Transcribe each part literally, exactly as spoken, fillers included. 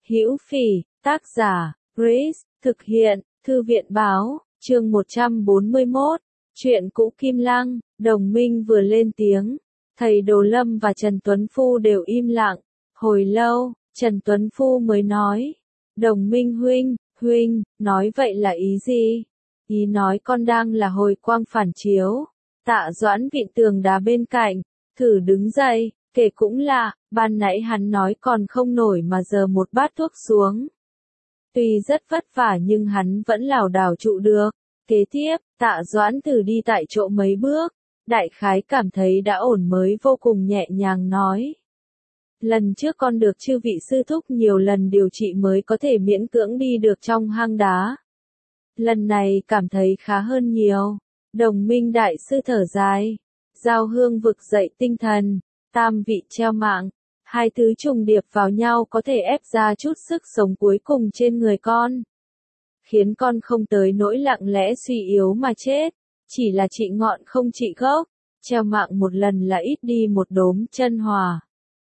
Hữu Phỉ, tác giả, Grace, thực hiện, Thư viện báo, chương một trăm bốn mươi mốt, chuyện cũ Kim Lăng, Đồng Minh vừa lên tiếng, thầy Đồ Lâm và Trần Tuấn Phu đều im lặng, hồi lâu, Trần Tuấn Phu mới nói, Đồng Minh huynh, huynh, nói vậy là ý gì? Ý nói con đang là hồi quang phản chiếu. Tạ Doãn vịn tường đá bên cạnh, thử đứng dậy, kể cũng lạ, ban nãy hắn nói còn không nổi mà giờ một bát thuốc xuống. Tuy rất vất vả nhưng hắn vẫn lảo đảo trụ được. Kế tiếp, Tạ Doãn thử đi tại chỗ mấy bước, đại khái cảm thấy đã ổn mới vô cùng nhẹ nhàng nói. Lần trước con được chư vị sư thúc nhiều lần điều trị mới có thể miễn cưỡng đi được trong hang đá. Lần này cảm thấy khá hơn nhiều. Đồng Minh đại sư thở dài. Giao hương vực dậy tinh thần, tam vị treo mạng. Hai thứ trùng điệp vào nhau có thể ép ra chút sức sống cuối cùng trên người con. Khiến con không tới nỗi lặng lẽ suy yếu mà chết. Chỉ là trị ngọn không trị gốc. Treo mạng một lần là ít đi một đốm chân hòa.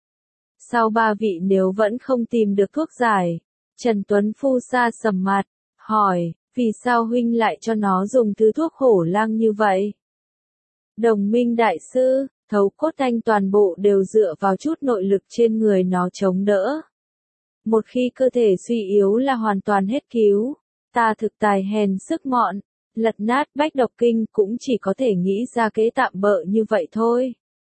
Sau ba vị nếu vẫn không tìm được thuốc giải, Trần Tuấn Phu xa sầm mặt, hỏi, vì sao huynh lại cho nó dùng thứ thuốc hổ lang như vậy? Đồng Minh đại sư, thấu cốt thanh toàn bộ đều dựa vào chút nội lực trên người nó chống đỡ. Một khi cơ thể suy yếu là hoàn toàn hết cứu, ta thực tài hèn sức mọn, lật nát bách độc kinh cũng chỉ có thể nghĩ ra kế tạm bợ như vậy thôi.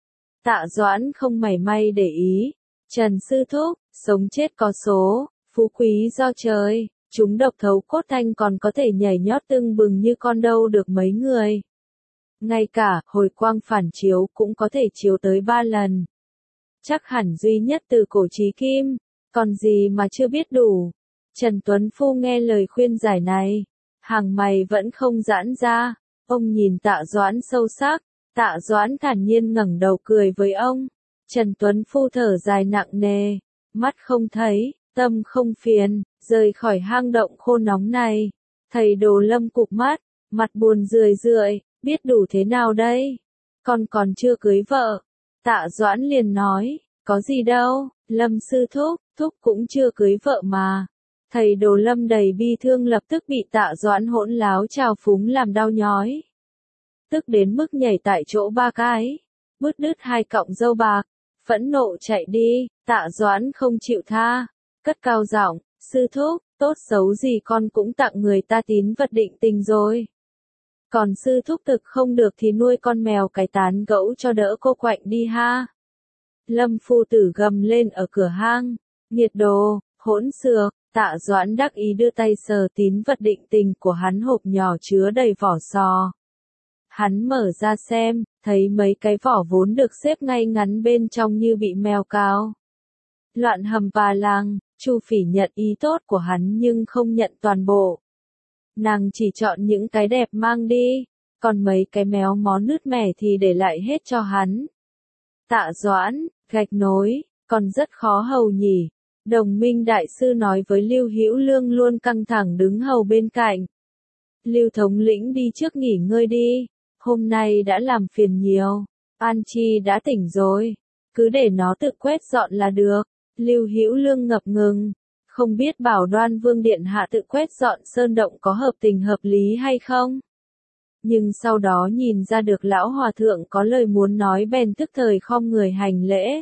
Tạ Doãn không mảy may để ý. Trần sư thúc, sống chết có số, phú quý do trời, chúng độc thấu cốt thanh còn có thể nhảy nhót tưng bừng như con đâu được mấy người. Ngay cả hồi quang phản chiếu cũng có thể chiếu tới ba lần. Chắc hẳn duy nhất từ cổ chí kim, còn gì mà chưa biết đủ. Trần Tuấn Phu nghe lời khuyên giải này, hàng mày vẫn không giãn ra, ông nhìn Tạ Doãn sâu sắc, Tạ Doãn thản nhiên ngẩng đầu cười với ông. Trần Tuấn Phu thở dài nặng nề, mắt không thấy, tâm không phiền, rời khỏi hang động khô nóng này. Thầy Đồ Lâm cụp mắt, mặt buồn rười rượi, biết đủ thế nào đây? Con còn chưa cưới vợ. Tạ Doãn liền nói, có gì đâu, Lâm sư thúc, thúc cũng chưa cưới vợ mà. Thầy Đồ Lâm đầy bi thương lập tức bị Tạ Doãn hỗn láo trào phúng làm đau nhói. Tức đến mức nhảy tại chỗ ba cái, bứt đứt hai cọng râu bạc. Phẫn nộ chạy đi, Tạ Doãn không chịu tha, cất cao giọng, sư thúc, tốt xấu gì con cũng tặng người ta tín vật định tình rồi. Còn sư thúc thực không được thì nuôi con mèo cái tán gẫu cho đỡ cô quạnh đi ha. Lâm phu tử gầm lên ở cửa hang, nhiệt đồ, hỗn xược, Tạ Doãn đắc ý đưa tay sờ tín vật định tình của hắn hộp nhỏ chứa đầy vỏ sò. Hắn mở ra xem, thấy mấy cái vỏ vốn được xếp ngay ngắn bên trong như bị mèo cào. Loạn hầm bà làng, Chu Phỉ nhận ý tốt của hắn nhưng không nhận toàn bộ. Nàng chỉ chọn những cái đẹp mang đi, còn mấy cái méo mó nứt mẻ thì để lại hết cho hắn. Tạ Doãn, gạch nối, còn rất khó hầu nhỉ. Đồng Minh đại sư nói với Lưu Hữu Lương luôn căng thẳng đứng hầu bên cạnh. Lưu thống lĩnh đi trước nghỉ ngơi đi. Hôm nay đã làm phiền nhiều, An Chi đã tỉnh rồi, cứ để nó tự quét dọn là được. Lưu Hữu Lương ngập ngừng, không biết bảo Đoan Vương điện hạ tự quét dọn sơn động có hợp tình hợp lý hay không. Nhưng sau đó nhìn ra được lão hòa thượng có lời muốn nói bèn tức thời khom người hành lễ.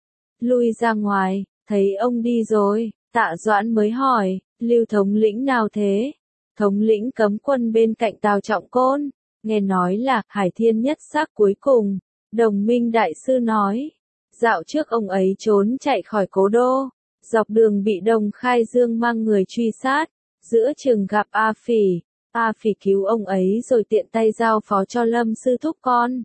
Lui ra ngoài, thấy ông đi rồi, Tạ Doãn mới hỏi, Lưu thống lĩnh nào thế? Thống lĩnh cấm quân bên cạnh Tào Trọng Côn. Nghe nói là Hải Thiên nhất xác cuối cùng, Đồng Minh đại sư nói. Dạo trước ông ấy trốn chạy khỏi cố đô, dọc đường bị Đồng Khai Dương mang người truy sát, giữa chừng gặp A Phỉ, A Phỉ cứu ông ấy rồi tiện tay giao phó cho Lâm sư thúc con.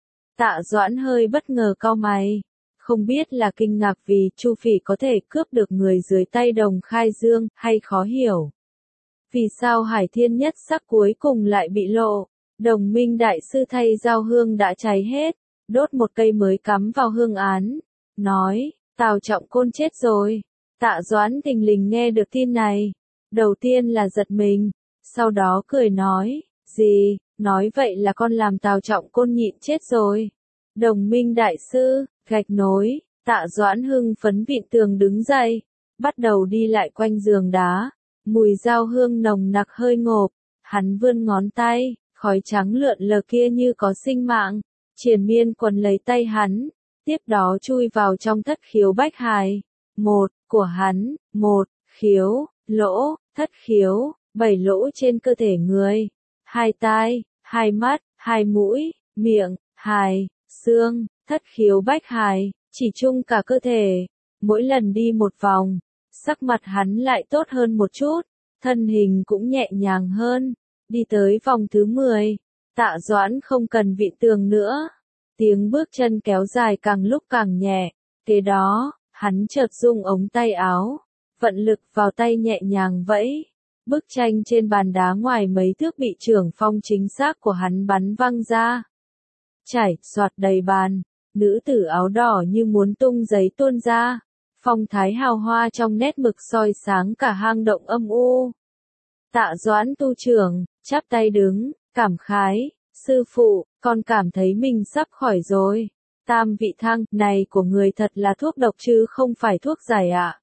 Tạ Doãn hơi bất ngờ cau mày, không biết là kinh ngạc vì Chu Phỉ có thể cướp được người dưới tay Đồng Khai Dương hay khó hiểu. Vì sao Hải Thiên nhất xác cuối cùng lại bị lộ? Đồng Minh đại sư thay giao hương đã cháy hết, đốt một cây mới cắm vào hương án, nói, Tào Trọng Côn chết rồi. Tạ Doãn thình lình nghe được tin này, đầu tiên là giật mình, sau đó cười nói, gì, nói vậy là con làm Tào Trọng Côn nhịn chết rồi. Đồng Minh đại sư, gạch nối, Tạ Doãn hưng phấn vịn tường đứng dậy, bắt đầu đi lại quanh giường đá, mùi dao hương nồng nặc hơi ngộp, hắn vươn ngón tay, khói trắng lượn lờ kia như có sinh mạng, triền miên quấn lấy tay hắn, tiếp đó chui vào trong thất khiếu bách hài, một, của hắn, một, khiếu, lỗ, thất khiếu, bảy lỗ trên cơ thể người, hai tai, hai mắt, hai mũi, miệng, hài, xương, thất khiếu bách hài, chỉ chung cả cơ thể. Mỗi lần đi một vòng, sắc mặt hắn lại tốt hơn một chút, thân hình cũng nhẹ nhàng hơn. Đi tới vòng thứ mười, Tạ Doãn không cần vịn tường nữa. Tiếng bước chân kéo dài càng lúc càng nhẹ. Kế đó, hắn chợt rung ống tay áo, vận lực vào tay nhẹ nhàng vẫy. Bức tranh trên bàn đá ngoài mấy thước bị trưởng phong chính xác của hắn bắn văng ra. Chảy xoạt đầy bàn, nữ tử áo đỏ như muốn tung giấy tuôn ra. Phong thái hào hoa trong nét mực soi sáng cả hang động âm u. Tạ Doãn tu trưởng, chắp tay đứng, cảm khái, sư phụ, con cảm thấy mình sắp khỏi rồi. Tam vị thang này của người thật là thuốc độc chứ không phải thuốc giải ạ.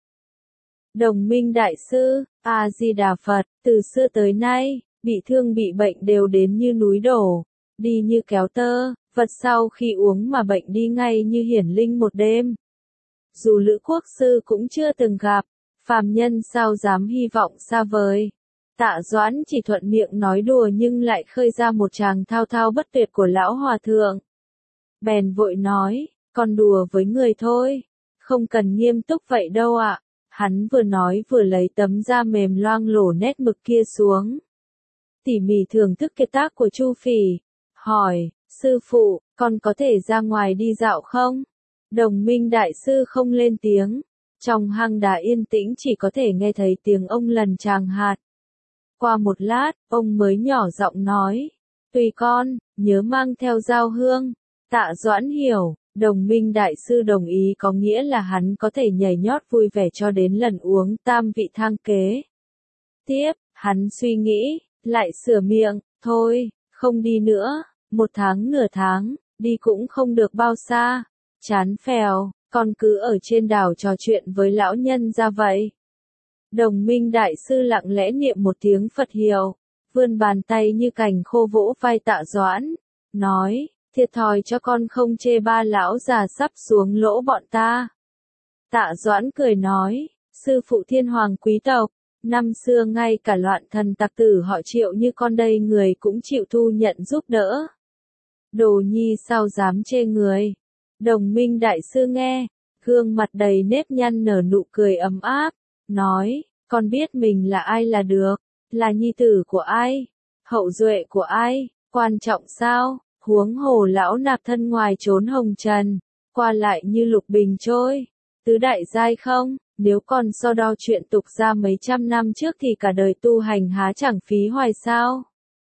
Đồng Minh đại sư, A-di-đà Phật, từ xưa tới nay, bị thương bị bệnh đều đến như núi đổ, đi như kéo tơ, vật sau khi uống mà bệnh đi ngay như hiển linh một đêm. Dù Lữ Quốc sư cũng chưa từng gặp, phàm nhân sao dám hy vọng xa vời. Tạ Doãn chỉ thuận miệng nói đùa nhưng lại khơi ra một tràng thao thao bất tuyệt của lão hòa thượng. Bèn vội nói, con đùa với người thôi, không cần nghiêm túc vậy đâu ạ. Hắn vừa nói vừa lấy tấm da mềm loang lổ nét mực kia xuống. Tỉ mỉ thưởng thức kiệt tác của Chu Phỉ, hỏi, sư phụ, con có thể ra ngoài đi dạo không? Đồng Minh đại sư không lên tiếng. Trong hang đá yên tĩnh chỉ có thể nghe thấy tiếng ông lần tràng hạt. Qua một lát, ông mới nhỏ giọng nói, tùy con, nhớ mang theo dao hương. Tạ Doãn hiểu, Đồng Minh đại sư đồng ý có nghĩa là hắn có thể nhảy nhót vui vẻ cho đến lần uống tam vị thang kế. Tiếp, hắn suy nghĩ, lại sửa miệng, thôi, không đi nữa, một tháng nửa tháng, đi cũng không được bao xa. Chán phèo, con cứ ở trên đảo trò chuyện với lão nhân ra vậy. Đồng Minh đại sư lặng lẽ niệm một tiếng Phật hiệu, vươn bàn tay như cành khô vỗ vai Tạ Doãn, nói, thiệt thòi cho con không chê ba lão già sắp xuống lỗ bọn ta. Tạ Doãn cười nói, sư phụ thiên hoàng quý tộc, năm xưa ngay cả loạn thần tặc tử họ Triệu như con đây người cũng chịu thu nhận giúp đỡ. Đồ nhi sao dám chê người. Đồng Minh đại sư nghe, gương mặt đầy nếp nhăn nở nụ cười ấm áp, nói, con biết mình là ai là được, là nhi tử của ai, hậu duệ của ai, quan trọng sao, huống hồ lão nạp thân ngoài trốn hồng trần, qua lại như lục bình trôi, tứ đại giai không, nếu còn so đo chuyện tục ra mấy trăm năm trước thì cả đời tu hành há chẳng phí hoài sao.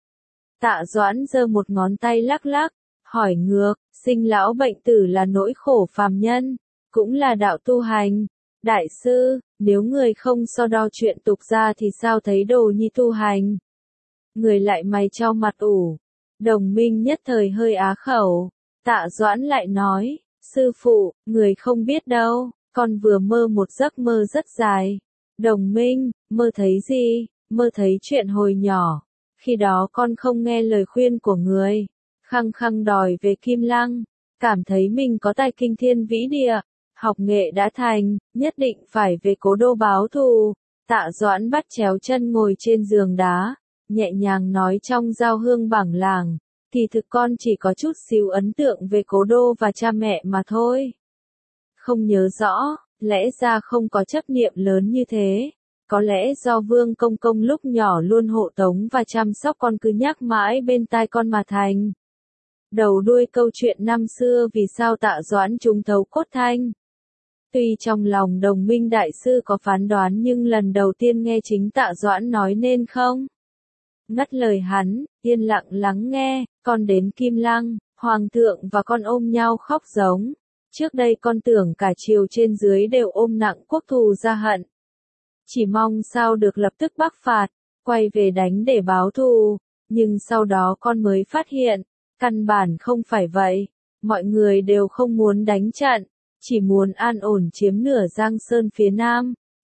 Tạ Doãn giơ một ngón tay lắc lắc, hỏi ngược, sinh lão bệnh tử là nỗi khổ phàm nhân, cũng là đạo tu hành. Đại sư, nếu người không so đo chuyện tục ra thì sao thấy đồ nhi tu hành? Người lại mày trao mặt ủ. Đồng Minh nhất thời hơi á khẩu. Tạ Doãn lại nói, sư phụ, người không biết đâu, con vừa mơ một giấc mơ rất dài. Đồng Minh, mơ thấy gì? Mơ thấy chuyện hồi nhỏ. Khi đó con không nghe lời khuyên của người, khăng khăng đòi về Kim Lăng, cảm thấy mình có tài kinh thiên vĩ địa, học nghệ đã thành, nhất định phải về cố đô báo thù. Tạ Doãn bắt chéo chân ngồi trên giường đá, nhẹ nhàng nói trong giao hương bảng làng, thì thực con chỉ có chút xíu ấn tượng về cố đô và cha mẹ mà thôi. Không nhớ rõ, lẽ ra không có chấp niệm lớn như thế. Có lẽ do Vương Công Công lúc nhỏ luôn hộ tống và chăm sóc con cứ nhắc mãi bên tai con mà thành. Đầu đuôi câu chuyện năm xưa vì sao Tạ Doãn trúng thấu cốt thanh. Tuy trong lòng Đồng Minh đại sư có phán đoán nhưng lần đầu tiên nghe chính Tạ Doãn nói nên không. Ngắt lời hắn, yên lặng lắng nghe, con đến Kim Lăng, Hoàng thượng và con ôm nhau khóc giống. Trước đây con tưởng cả triều trên dưới đều ôm nặng quốc thù ra hận. Chỉ mong sao được lập tức bắc phạt, quay về đánh để báo thù, nhưng sau đó con mới phát hiện, căn bản không phải vậy, mọi người đều không muốn đánh trận, chỉ muốn an ổn chiếm nửa Giang Sơn phía Nam,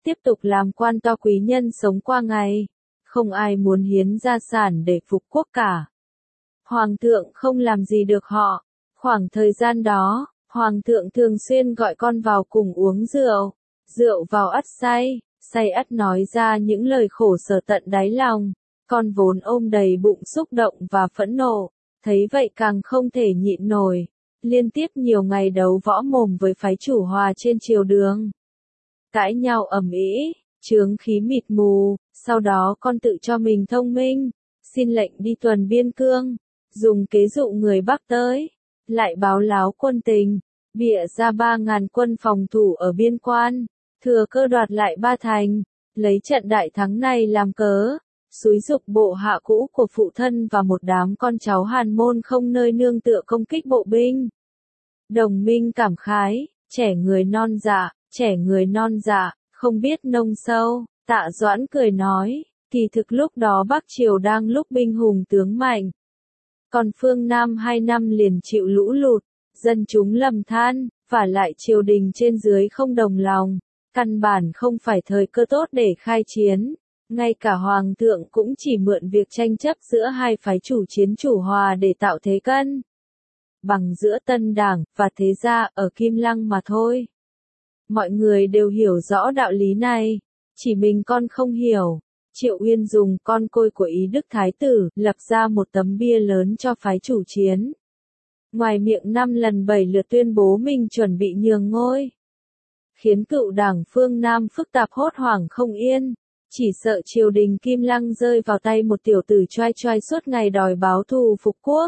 tiếp tục làm quan to quý nhân sống qua ngày. Không ai muốn hiến gia sản để phục quốc cả. Hoàng thượng không làm gì được họ. Khoảng thời gian đó, Hoàng thượng thường xuyên gọi con vào cùng uống rượu. Rượu vào ắt say, say ắt nói ra những lời khổ sở tận đáy lòng. Con vốn ôm đầy bụng xúc động và phẫn nộ, thấy vậy càng không thể nhịn nổi. Liên tiếp nhiều ngày đấu võ mồm với phái chủ Hòa trên triều đường. Cãi nhau ầm ĩ, chướng khí mịt mù, sau đó con tự cho mình thông minh, xin lệnh đi tuần biên cương, dùng kế dụ người Bắc tới, lại báo láo quân tình, bịa ra ba ngàn quân phòng thủ ở biên quan, thừa cơ đoạt lại ba thành, lấy trận đại thắng này làm cớ, xúi giục bộ hạ cũ của phụ thân và một đám con cháu Hàn Môn không nơi nương tựa công kích bộ binh. Đồng Minh cảm khái, trẻ người non dạ, trẻ người non dạ, không biết nông sâu, Tạ Doãn cười nói, kỳ thực lúc đó Bắc Triều đang lúc binh hùng tướng mạnh. Còn phương Nam hai năm liền chịu lũ lụt, dân chúng lầm than, và lại triều đình trên dưới không đồng lòng, căn bản không phải thời cơ tốt để khai chiến. Ngay cả Hoàng thượng cũng chỉ mượn việc tranh chấp giữa hai phái chủ chiến chủ Hòa để tạo thế cân bằng giữa Tân Đảng và thế gia ở Kim Lăng mà thôi. Mọi người đều hiểu rõ đạo lý này, chỉ mình con không hiểu. Triệu Uyên dùng con côi của Ý Đức Thái Tử, lập ra một tấm bia lớn cho phái chủ chiến. Ngoài miệng năm lần bảy lượt tuyên bố mình chuẩn bị nhường ngôi, khiến cựu đảng phương Nam phức tạp hốt hoảng không yên, chỉ sợ triều đình Kim Lăng rơi vào tay một tiểu tử choai choai suốt ngày đòi báo thù phục quốc.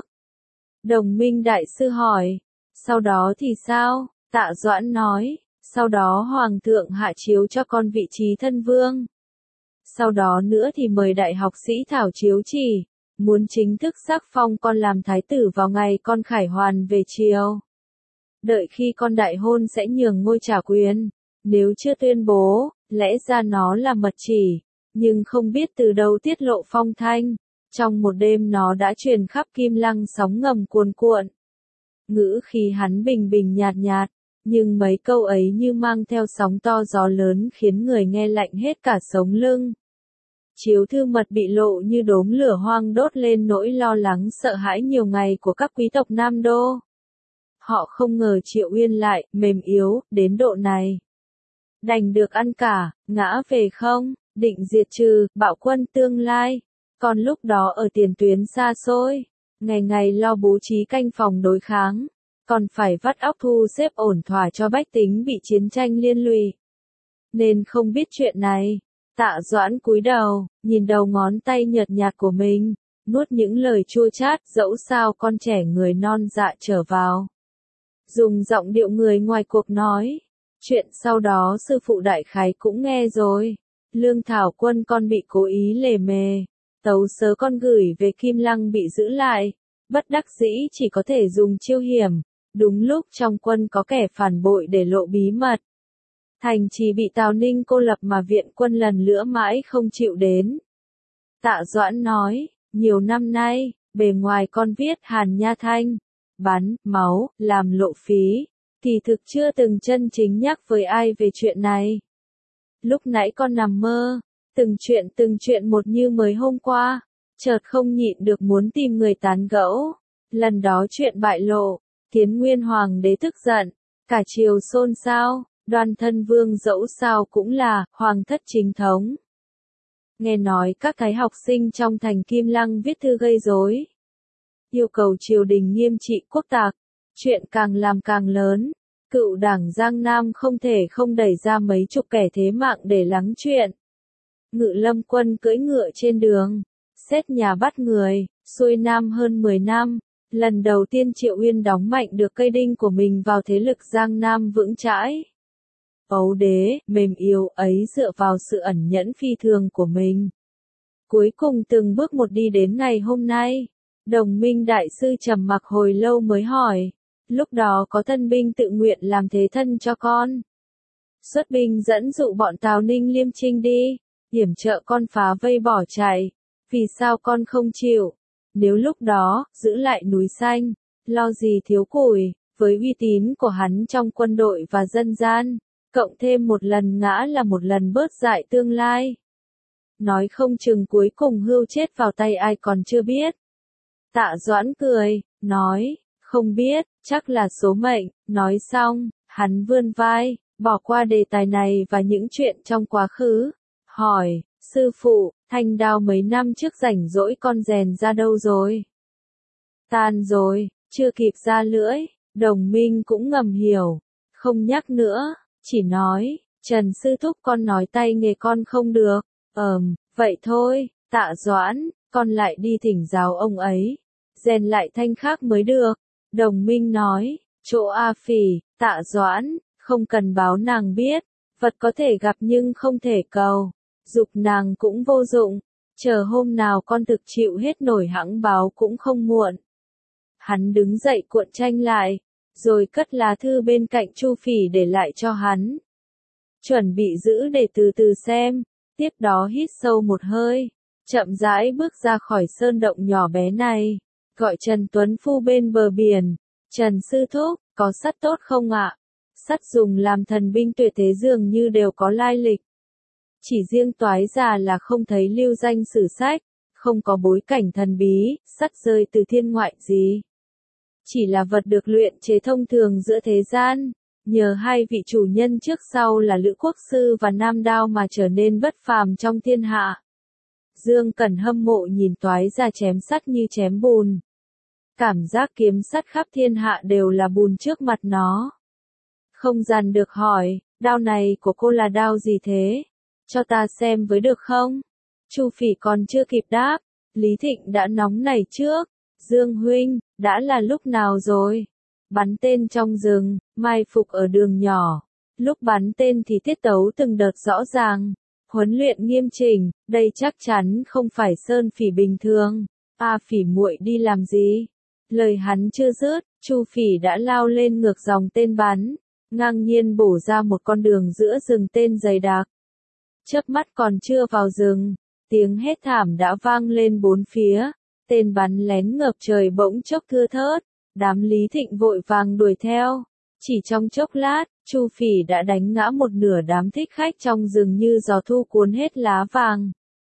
Đồng Minh đại sư hỏi, sau đó thì sao? Tạ Doãn nói, sau đó Hoàng thượng hạ chiếu cho con vị trí thân vương. Sau đó nữa thì mời đại học sĩ thảo chiếu chỉ, muốn chính thức sắc phong con làm thái tử vào ngày con khải hoàn về triều. Đợi khi con đại hôn sẽ nhường ngôi trả quyền, nếu chưa tuyên bố, lẽ ra nó là mật chỉ, nhưng không biết từ đâu tiết lộ phong thanh. Trong một đêm nó đã truyền khắp Kim Lăng sóng ngầm cuồn cuộn. Ngữ khí hắn bình bình nhạt nhạt, nhưng mấy câu ấy như mang theo sóng to gió lớn khiến người nghe lạnh hết cả sống lưng. Chiếu thư mật bị lộ như đốm lửa hoang đốt lên nỗi lo lắng sợ hãi nhiều ngày của các quý tộc Nam Đô. Họ không ngờ Triệu Uyên lại mềm yếu đến độ này. Đành được ăn cả, ngã về không, định diệt trừ bạo quân tương lai. Còn lúc đó ở tiền tuyến xa xôi, ngày ngày lo bố trí canh phòng đối kháng, còn phải vắt óc thu xếp ổn thỏa cho bách tính bị chiến tranh liên lụy. Nên không biết chuyện này. Tạ Doãn cúi đầu, nhìn đầu ngón tay nhợt nhạt của mình, nuốt những lời chua chát, dẫu sao con trẻ người non dạ trở vào. Dùng giọng điệu người ngoài cuộc nói, chuyện sau đó sư phụ đại khái cũng nghe rồi. Lương Thảo Quân con bị cố ý lề mề, tấu sớ con gửi về Kim Lăng bị giữ lại, bất đắc dĩ chỉ có thể dùng chiêu hiểm, đúng lúc trong quân có kẻ phản bội để lộ bí mật. Thành trì bị Tào Ninh cô lập mà viện quân lần nữa mãi không chịu đến. Tạ Doãn nói, nhiều năm nay, bề ngoài con viết Hàn Nha Thanh, bắn, máu, làm lộ phí, thì thực chưa từng chân chính nhắc với ai về chuyện này. Lúc nãy con nằm mơ, từng chuyện từng chuyện một như mới hôm qua, chợt không nhịn được muốn tìm người tán gẫu. Lần đó chuyện bại lộ, khiến Nguyên Hoàng đế tức giận, cả triều xôn xao. Đoan Thân Vương dẫu sao cũng là hoàng thất chính thống. Nghe nói các cái học sinh trong thành Kim Lăng viết thư gây rối, yêu cầu triều đình nghiêm trị quốc tặc. Chuyện càng làm càng lớn, cựu đảng Giang Nam không thể không đẩy ra mấy chục kẻ thế mạng để lắng chuyện. Ngự Lâm quân cưỡi ngựa trên đường, xét nhà bắt người, xuôi nam hơn mười năm. Lần đầu tiên Triệu Uyên đóng mạnh được cây đinh của mình vào thế lực Giang Nam vững chãi. Ấu đế, mềm yếu ấy dựa vào sự ẩn nhẫn phi thường của mình. Cuối cùng từng bước một đi đến ngày hôm nay. Đồng Minh đại sư trầm mặc hồi lâu mới hỏi. Lúc đó có thân binh tự nguyện làm thế thân cho con. Xuất binh dẫn dụ bọn Tào Ninh Liêm Trinh đi, hiểm trợ con phá vây bỏ chạy. Vì sao con không chịu? Nếu lúc đó, giữ lại núi xanh, lo gì thiếu củi, với uy tín của hắn trong quân đội và dân gian. Cộng thêm một lần ngã là một lần bớt dại tương lai. Nói không chừng cuối cùng Hưu chết vào tay ai còn chưa biết. Tạ Doãn cười, nói, không biết, chắc là số mệnh. Nói xong, hắn vươn vai, bỏ qua đề tài này và những chuyện trong quá khứ. Hỏi, sư phụ, thanh đao mấy năm trước rảnh rỗi con rèn ra đâu rồi? Tan rồi, chưa kịp ra lưỡi. Đồng Minh cũng ngầm hiểu, không nhắc nữa, chỉ nói, Trần sư thúc con nói tay nghề con không được. Ờm, vậy thôi, Tạ Doãn, con lại đi thỉnh giáo ông ấy, rèn lại thanh khác mới được. Đồng Minh nói, chỗ A Phỉ, Tạ Doãn, không cần báo nàng biết, vật có thể gặp nhưng không thể cầu, dục nàng cũng vô dụng, chờ hôm nào con thực chịu hết nổi hẵng báo cũng không muộn. Hắn đứng dậy cuộn tranh lại, rồi cất lá thư bên cạnh Chu Phỉ để lại cho hắn. Chuẩn bị giữ để từ từ xem, tiếp đó hít sâu một hơi, chậm rãi bước ra khỏi sơn động nhỏ bé này, gọi Trần Tuấn Phu bên bờ biển. Trần sư thúc, có sắt tốt không ạ? Sắt dùng làm thần binh tuyệt thế dường như đều có lai lịch. Chỉ riêng Toái già là không thấy lưu danh sử sách, không có bối cảnh thần bí, sắt rơi từ thiên ngoại gì. Chỉ là vật được luyện chế thông thường giữa thế gian, nhờ hai vị chủ nhân trước sau là Lữ Quốc Sư và Nam Đao mà trở nên bất phàm trong thiên hạ. Dương Cẩn hâm mộ nhìn Toái già chém sắt như chém bùn. Cảm giác kiếm sắt khắp thiên hạ đều là bùn trước mặt nó. Không dằn được hỏi, đao này của cô là đao gì thế? Cho ta xem với được không? Chu Phỉ còn chưa kịp đáp, Lý Thịnh đã nóng nảy trước. Dương huynh, đã là lúc nào rồi? Bắn tên trong rừng, mai phục ở đường nhỏ. Lúc bắn tên thì tiết tấu từng đợt rõ ràng. Huấn luyện nghiêm chỉnh, đây chắc chắn không phải Sơn Phỉ bình thường. A Phỉ muội đi làm gì? Lời hắn chưa dứt, Chu Phỉ đã lao lên ngược dòng tên bắn, ngang nhiên bổ ra một con đường giữa rừng tên dày đặc. Chớp mắt còn chưa vào rừng, tiếng hét thảm đã vang lên bốn phía, tên bắn lén ngập trời bỗng chốc thưa thớt, đám Lý Thịnh vội vàng đuổi theo. Chỉ trong chốc lát, Chu Phỉ đã đánh ngã một nửa đám thích khách trong rừng như gió thu cuốn hết lá vàng.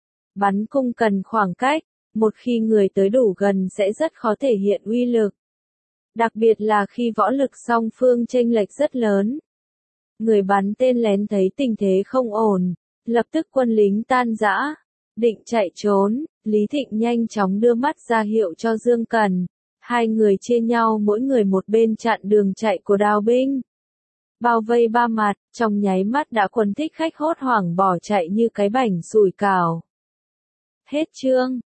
Bắn cung cần khoảng cách, một khi người tới đủ gần sẽ rất khó thể hiện uy lực. Đặc biệt là khi võ lực song phương chênh lệch rất lớn. Người bắn tên lén thấy tình thế không ổn, lập tức quân lính tan rã, định chạy trốn. Lý Thịnh nhanh chóng đưa mắt ra hiệu cho Dương Cẩn. Hai người chia nhau mỗi người một bên chặn đường chạy của đào binh. Bao vây ba mặt, trong nháy mắt đã quần thích khách hốt hoảng bỏ chạy như cái bảnh sủi cảo. Hết chương.